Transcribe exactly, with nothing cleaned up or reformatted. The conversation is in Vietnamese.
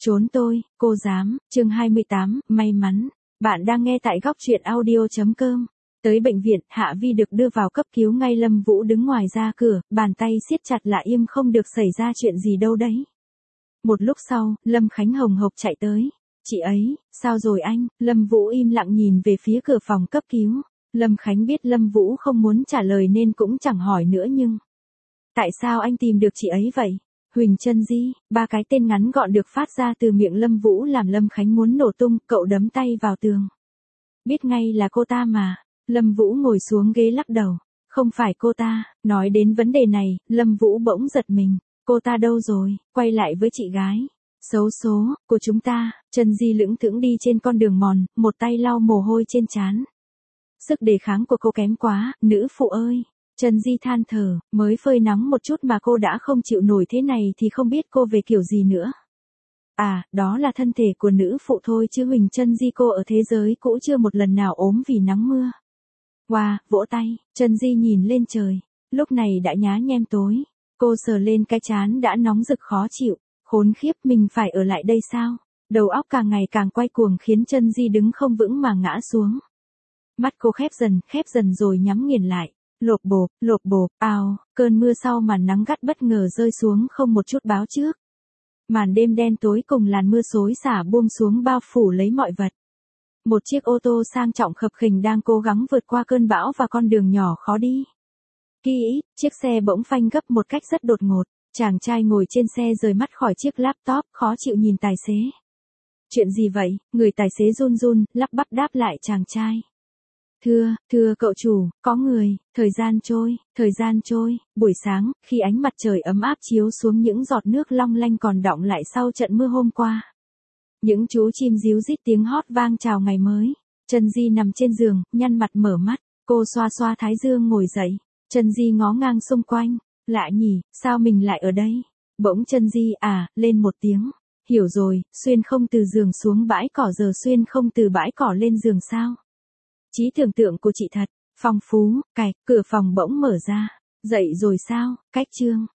Trốn tôi, cô dám, chương hai mươi tám, may mắn. Bạn đang nghe tại góc truyện audio.com. Tới bệnh viện, Hạ Vi được đưa vào cấp cứu ngay. Lâm Vũ đứng ngoài ra cửa, bàn tay siết chặt lại im không được xảy ra chuyện gì đâu đấy. Một lúc sau, Lâm Khánh hồng hộc chạy tới. Chị ấy, sao rồi anh? Lâm Vũ im lặng nhìn về phía cửa phòng cấp cứu. Lâm Khánh biết Lâm Vũ không muốn trả lời nên cũng chẳng hỏi nữa nhưng... Tại sao anh tìm được chị ấy vậy? Huỳnh Chân Di, ba cái tên ngắn gọn được phát ra từ miệng Lâm Vũ làm Lâm Khánh muốn nổ tung, cậu đấm tay vào tường. Biết ngay là cô ta mà. Lâm Vũ ngồi xuống ghế lắc đầu. Không phải cô ta. Nói đến vấn đề này, Lâm Vũ bỗng giật mình. Cô ta đâu rồi? Quay lại với chị gái xấu số của chúng ta. Chân Di lững thững đi trên con đường mòn, một tay lau mồ hôi trên trán. Sức đề kháng của cô kém quá, nữ phụ ơi. Chân Di than thở, mới phơi nắng một chút mà cô đã không chịu nổi thế này thì không biết cô về kiểu gì nữa. À, đó là thân thể của nữ phụ thôi chứ Huỳnh Chân Di cô ở thế giới cũ chưa một lần nào ốm vì nắng mưa. Wow, vỗ tay, Chân Di nhìn lên trời, lúc này đã nhá nhem tối. Cô sờ lên cái trán đã nóng rực khó chịu, khốn khiếp mình phải ở lại đây sao? Đầu óc càng ngày càng quay cuồng khiến Chân Di đứng không vững mà ngã xuống. Mắt cô khép dần, khép dần rồi nhắm nghiền lại. Lộp bộp, lộp bộp, ào, cơn mưa sau màn nắng gắt bất ngờ rơi xuống không một chút báo trước. Màn đêm đen tối cùng làn mưa xối xả buông xuống bao phủ lấy mọi vật. Một chiếc ô tô sang trọng khập khiễng đang cố gắng vượt qua cơn bão và con đường nhỏ khó đi. Kỹ, chiếc xe bỗng phanh gấp một cách rất đột ngột. Chàng trai ngồi trên xe rời mắt khỏi chiếc laptop, khó chịu nhìn tài xế. Chuyện gì vậy? Người tài xế run run, lắp bắp đáp lại chàng trai. Thưa, thưa cậu chủ, có người. Thời gian trôi, thời gian trôi, buổi sáng, khi ánh mặt trời ấm áp chiếu xuống những giọt nước long lanh còn đọng lại sau trận mưa hôm qua. Những chú chim ríu rít tiếng hót vang chào ngày mới. Chân Di nằm trên giường, nhăn mặt mở mắt, cô xoa xoa thái dương ngồi dậy. Chân Di ngó ngang xung quanh, lạ nhỉ, sao mình lại ở đây? Bỗng Chân Di à, lên một tiếng. Hiểu rồi, xuyên không từ giường xuống bãi cỏ giờ xuyên không từ bãi cỏ lên giường sao? Trí tưởng tượng của chị thật phong phú. Cạch, cửa phòng bỗng mở ra. Dậy rồi sao? Cách chương.